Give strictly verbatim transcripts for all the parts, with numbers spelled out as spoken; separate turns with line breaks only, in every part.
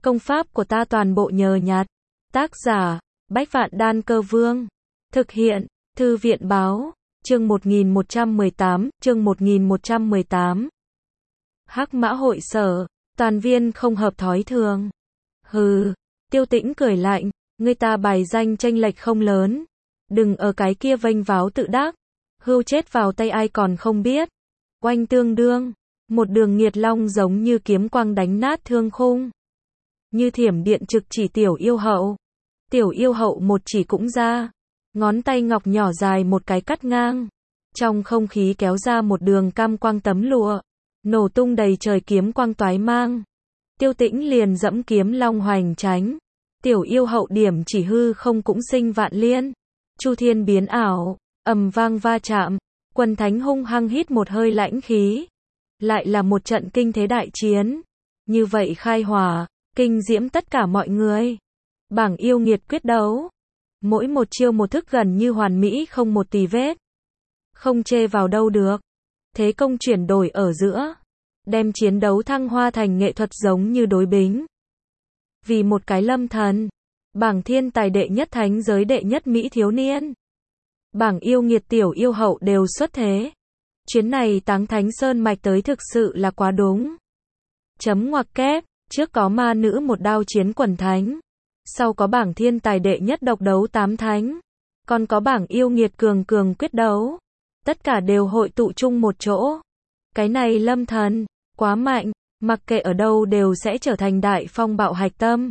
Công pháp của ta toàn bộ nhờ nhặt. Tác giả, Bách Vạn Đan Cơ Vương. Thực hiện, Thư viện Báo. Chương một nghìn một trăm mười tám, chương một nghìn một trăm mười tám. Hắc Mã Hội Sở, toàn viên không hợp thói thường. Hừ, Tiêu Tĩnh cười lạnh, người ta bài danh chênh lệch không lớn. Đừng ở cái kia vênh váo tự đắc. Hưu chết vào tay ai còn không biết. Oanh tương đương, một đường nghiệt long giống như kiếm quang đánh nát thương khung. Như thiểm điện trực chỉ tiểu yêu hậu. Tiểu yêu hậu một chỉ cũng ra. Ngón tay ngọc nhỏ dài một cái cắt ngang. Trong không khí kéo ra một đường cam quang tấm lụa. Nổ tung đầy trời kiếm quang toái mang. Tiêu Tĩnh liền dẫm kiếm long hoành tránh. Tiểu yêu hậu điểm chỉ hư không cũng sinh vạn liên. Chu thiên biến ảo, ầm vang va chạm. Quần thánh hung hăng hít một hơi lãnh khí. Lại là một trận kinh thế đại chiến. Như vậy khai hỏa, kinh diễm tất cả mọi người. Bảng yêu nghiệt quyết đấu. Mỗi một chiêu một thức gần như hoàn mỹ không một tì vết. Không chê vào đâu được. Thế công chuyển đổi ở giữa. Đem chiến đấu thăng hoa thành nghệ thuật giống như đối bính. Vì một cái lâm thần. Bảng thiên tài đệ nhất thánh giới đệ nhất mỹ thiếu niên. Bảng yêu nghiệt tiểu yêu hậu đều xuất thế. Chuyến này Táng Thánh Sơn Mạch tới thực sự là quá đúng. Chấm ngoặc kép, trước có ma nữ một đao chiến quần thánh. Sau có bảng thiên tài đệ nhất độc đấu tám thánh. Còn có bảng yêu nghiệt cường cường quyết đấu. Tất cả đều hội tụ chung một chỗ. Cái này lâm thần, quá mạnh, mặc kệ ở đâu đều sẽ trở thành đại phong bạo hạch tâm.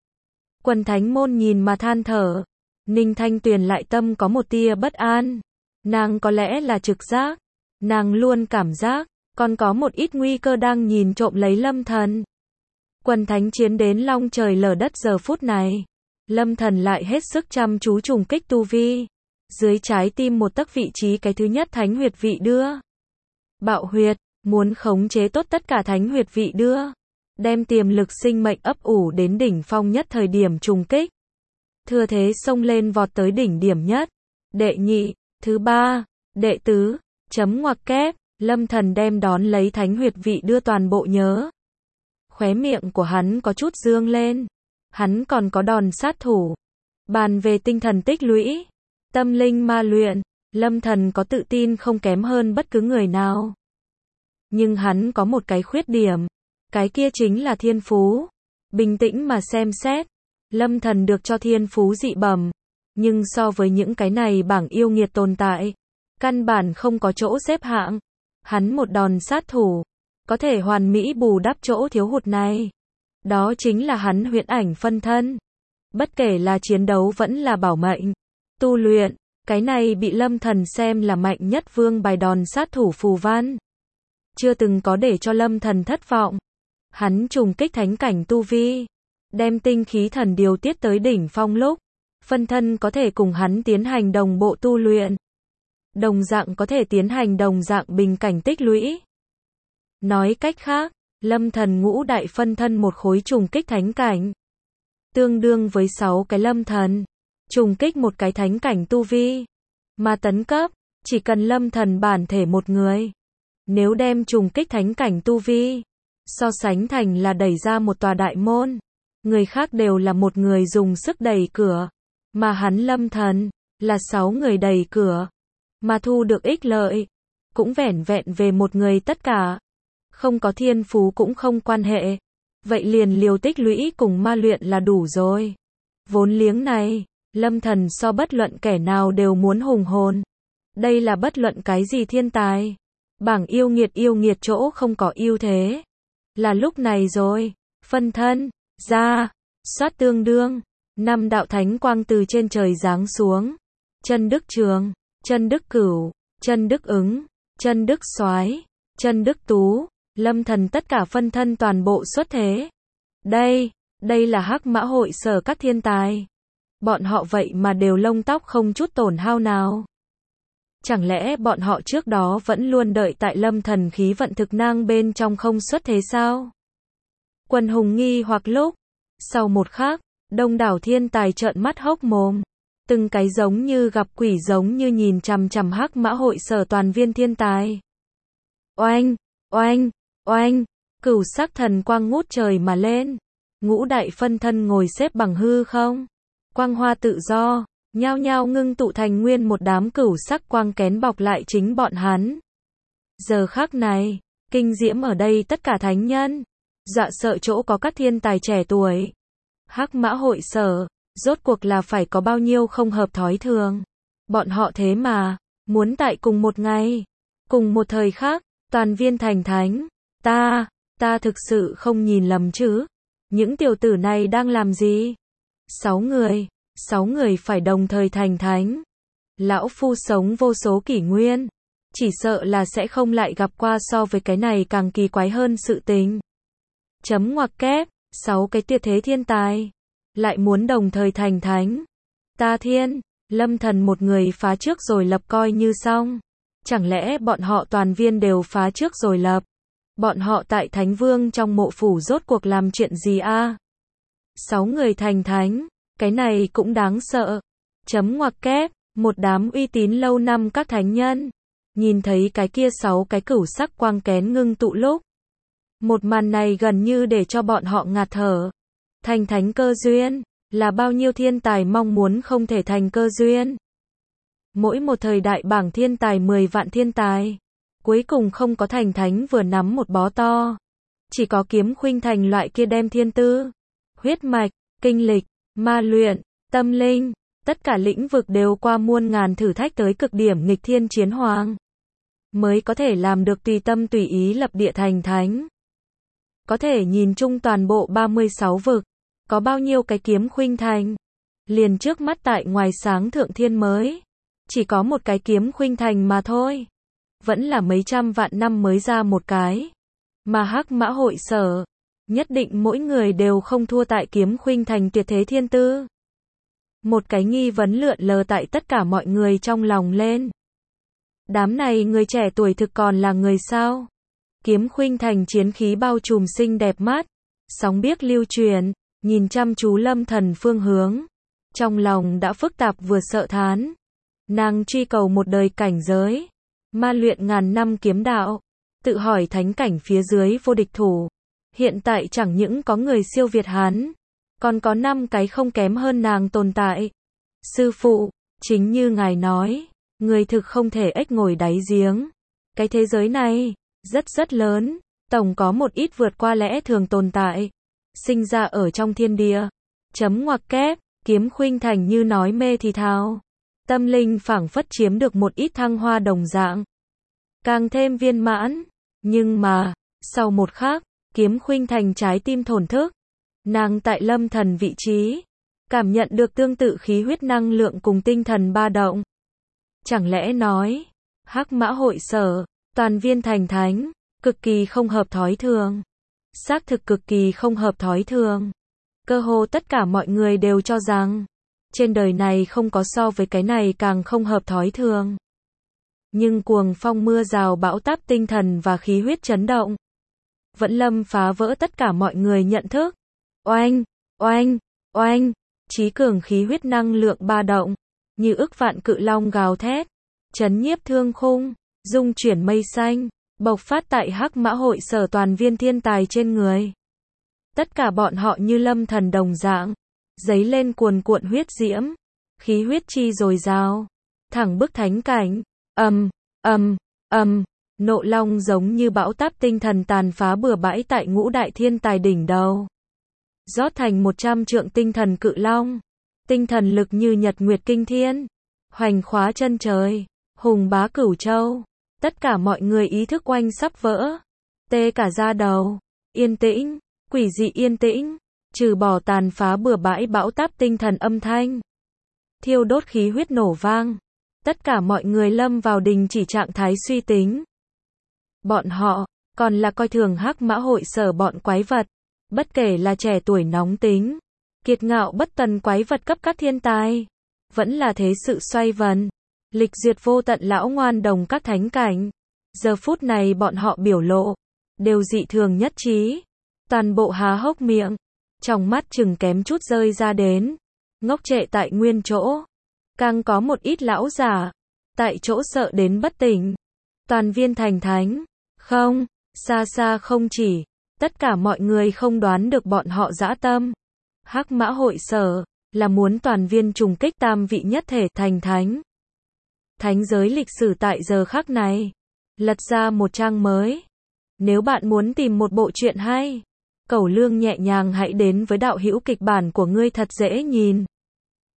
Quần thánh môn nhìn mà than thở. Ninh Thanh Tuyền lại tâm có một tia bất an. Nàng có lẽ là trực giác. Nàng luôn cảm giác, còn có một ít nguy cơ đang nhìn trộm lấy lâm thần. Quần thánh chiến đến long trời lở đất giờ phút này. Lâm thần lại hết sức chăm chú trùng kích tu vi. Dưới trái tim một tấc vị trí cái thứ nhất thánh huyệt vị đưa. Bạo huyệt, muốn khống chế tốt tất cả thánh huyệt vị đưa. Đem tiềm lực sinh mệnh ấp ủ đến đỉnh phong nhất thời điểm trùng kích. Thừa thế xông lên vọt tới đỉnh điểm nhất. Đệ nhị, thứ ba, đệ tứ, chấm ngoặc kép, lâm thần đem đón lấy thánh huyệt vị đưa toàn bộ nhớ. Khóe miệng của hắn có chút dương lên. Hắn còn có đòn sát thủ. Bàn về tinh thần tích lũy. Tâm linh ma luyện. Lâm thần có tự tin không kém hơn bất cứ người nào. Nhưng hắn có một cái khuyết điểm. Cái kia chính là thiên phú. Bình tĩnh mà xem xét. Lâm thần được cho thiên phú dị bẩm. Nhưng so với những cái này bảng yêu nghiệt tồn tại. Căn bản không có chỗ xếp hạng. Hắn một đòn sát thủ. Có thể hoàn mỹ bù đắp chỗ thiếu hụt này. Đó chính là hắn huyễn ảnh phân thân. Bất kể là chiến đấu vẫn là bảo mệnh. Tu luyện. Cái này bị lâm thần xem là mạnh nhất vương bài đòn sát thủ phù văn. Chưa từng có để cho lâm thần thất vọng. Hắn trùng kích thánh cảnh tu vi. Đem tinh khí thần điều tiết tới đỉnh phong lúc. Phân thân có thể cùng hắn tiến hành đồng bộ tu luyện. Đồng dạng có thể tiến hành đồng dạng bình cảnh tích lũy. Nói cách khác, lâm thần ngũ đại phân thân một khối trùng kích thánh cảnh. Tương đương với sáu cái lâm thần. Trùng kích một cái thánh cảnh tu vi. Mà tấn cấp, chỉ cần lâm thần bản thể một người. Nếu đem trùng kích thánh cảnh tu vi. So sánh thành là đẩy ra một tòa đại môn. Người khác đều là một người dùng sức đẩy cửa. Mà hắn lâm thần, là sáu người đẩy cửa. Mà thu được ích lợi. Cũng vẻn vẹn về một người tất cả. Không có thiên phú cũng không quan hệ. Vậy liền liều tích lũy cùng ma luyện là đủ rồi. Vốn liếng này, lâm thần so bất luận kẻ nào đều muốn hùng hồn. Đây là bất luận cái gì thiên tài. Bảng yêu nghiệt yêu nghiệt chỗ không có ưu thế. Là lúc này rồi. Phân thân, ra, soát tương đương. Năm đạo thánh quang từ trên trời giáng xuống. Chân đức trường, chân đức cửu, chân đức ứng, chân đức soái, chân đức tú. Lâm thần tất cả phân thân toàn bộ xuất thế. Đây, đây là Hắc Mã Hội Sở các thiên tài. Bọn họ vậy mà đều lông tóc không chút tổn hao nào. Chẳng lẽ bọn họ trước đó vẫn luôn đợi tại lâm thần khí vận thực năng bên trong không xuất thế sao? Quần hùng nghi hoặc lúc. Sau một khắc, đông đảo thiên tài trợn mắt hốc mồm. Từng cái giống như gặp quỷ giống như nhìn chằm chằm Hắc Mã Hội Sở toàn viên thiên tài. Oanh, oanh, oanh, cửu sắc thần quang ngút trời mà lên. ngũ đại phân thân ngồi xếp bằng hư không. Quang hoa tự do, nhao nhao ngưng tụ thành nguyên một đám cửu sắc quang kén bọc lại chính bọn hắn. Giờ khắc này, kinh diễm ở đây tất cả thánh nhân, dọa sợ chỗ có các thiên tài trẻ tuổi. Hắc Mã hội sở, rốt cuộc là phải có bao nhiêu không hợp thói thường. Bọn họ thế mà, muốn tại cùng một ngày, cùng một thời khắc, toàn viên thành thánh. Ta, ta thực sự không nhìn lầm chứ. Những tiểu tử này đang làm gì? Sáu người, sáu người phải đồng thời thành thánh. Lão phu sống vô số kỷ nguyên, chỉ sợ là sẽ không lại gặp qua so với cái này càng kỳ quái hơn sự tình. Chấm ngoặc kép, sáu cái tuyệt thế thiên tài, lại muốn đồng thời thành thánh. Ta thiên, Lâm Thần một người phá trước rồi lập coi như xong. Chẳng lẽ bọn họ toàn viên đều phá trước rồi lập? Bọn họ tại Thánh Vương trong mộ phủ rốt cuộc làm chuyện gì a? Sáu người thành thánh, cái này cũng đáng sợ. Chấm ngoặc kép, một đám uy tín lâu năm các thánh nhân, nhìn thấy cái kia sáu cái cửu sắc quang kén ngưng tụ lúc. Một màn này gần như để cho bọn họ ngạt thở. Thành thánh cơ duyên, là bao nhiêu thiên tài mong muốn không thể thành cơ duyên. Mỗi một thời đại bảng thiên tài mười vạn thiên tài, cuối cùng không có thành thánh vừa nắm một bó to. Chỉ có Kiếm Khuynh Thành loại kia đem thiên tư, huyết mạch, kinh lịch, ma luyện, tâm linh, tất cả lĩnh vực đều qua muôn ngàn thử thách tới cực điểm nghịch thiên chiến hoàng, mới có thể làm được tùy tâm tùy ý lập địa thành thánh. Có thể nhìn chung toàn bộ ba mươi sáu vực, có bao nhiêu cái Kiếm Khuynh Thành. Liền trước mắt tại ngoài sáng thượng thiên mới, chỉ có một cái Kiếm Khuynh Thành mà thôi. Vẫn là mấy trăm vạn năm mới ra một cái. Mà Hắc Mã hội sở, nhất định mỗi người đều không thua tại Kiếm Khuynh Thành tuyệt thế thiên tư. Một cái nghi vấn lượn lờ tại tất cả mọi người trong lòng lên. Đám này người trẻ tuổi thực còn là người sao? Kiếm Khuynh Thành chiến khí bao trùm xinh đẹp mắt, sóng biếc lưu truyền, nhìn chăm chú Lâm Thần phương hướng. Trong lòng đã phức tạp vừa sợ thán. Nàng truy cầu một đời cảnh giới, ma luyện ngàn năm kiếm đạo, tự hỏi thánh cảnh phía dưới vô địch thủ. Hiện tại chẳng những có người siêu việt hắn, còn có năm cái không kém hơn nàng tồn tại. Sư phụ, chính như ngài nói, người thực không thể ếch ngồi đáy giếng. Cái thế giới này, rất rất lớn, tổng có một ít vượt qua lẽ thường tồn tại, sinh ra ở trong thiên địa. Chấm ngoặc kép, Kiếm Khuynh Thành như nói mê thì thào. Tâm linh phảng phất chiếm được một ít thăng hoa đồng dạng, càng thêm viên mãn. Nhưng mà, sau một khắc, Kiếm Khuynh Thành trái tim thổn thức. Nàng tại Lâm Thần vị trí, cảm nhận được tương tự khí huyết năng lượng cùng tinh thần ba động. Chẳng lẽ nói, Hắc Mã hội sở, toàn viên thành thánh, cực kỳ không hợp thói thường. Xác thực cực kỳ không hợp thói thường. Cơ hồ tất cả mọi người đều cho rằng, trên đời này không có so với cái này càng không hợp thói thường. Nhưng cuồng phong mưa rào bão táp tinh thần và khí huyết chấn động, vẫn lâm phá vỡ tất cả mọi người nhận thức. Oanh, oanh, oanh, chí cường khí huyết năng lượng ba động, như ức vạn cự long gào thét, chấn nhiếp thương khung, dung chuyển mây xanh, bộc phát tại Hắc Mã hội sở toàn viên thiên tài trên người. Tất cả bọn họ như Lâm Thần đồng dạng, dấy lên cuồn cuộn huyết diễm, khí huyết chi dồi dào, thẳng bức thánh cảnh. Ầm, ầm, ầm, nộ long giống như bão táp tinh thần tàn phá bừa bãi tại ngũ đại thiên tài đỉnh đầu. Rót thành một trăm trượng tinh thần cự long, tinh thần lực như nhật nguyệt kinh thiên, hoành khóa chân trời, hùng bá cửu châu. Tất cả mọi người ý thức oanh sắp vỡ, tê cả da đầu. Yên tĩnh, quỷ dị yên tĩnh, trừ bỏ tàn phá bừa bãi bão táp tinh thần âm thanh, thiêu đốt khí huyết nổ vang. Tất cả mọi người lâm vào đình chỉ trạng thái suy tính. Bọn họ, còn là coi thường Hắc Mã hội sở bọn quái vật. Bất kể là trẻ tuổi nóng tính, kiệt ngạo bất tần quái vật cấp các thiên tài, vẫn là thế sự xoay vần, lịch duyệt vô tận lão ngoan đồng các thánh cảnh. Giờ phút này bọn họ biểu lộ, đều dị thường nhất trí. Toàn bộ há hốc miệng, trong mắt chừng kém chút rơi ra đến, ngốc trệ tại nguyên chỗ. Càng có một ít lão giả, tại chỗ sợ đến bất tỉnh. Toàn viên thành thánh, không, xa xa không chỉ, Tất cả mọi người không đoán được bọn họ dã tâm. Hắc Mã Hội Sở là muốn toàn viên trùng kích tam vị nhất thể thành thánh. Thánh giới lịch sử tại giờ khắc này lật ra một trang mới. Nếu bạn muốn tìm một bộ truyện hay, cẩu lương nhẹ nhàng, hãy đến với đạo hữu kịch bản của ngươi thật dễ nhìn.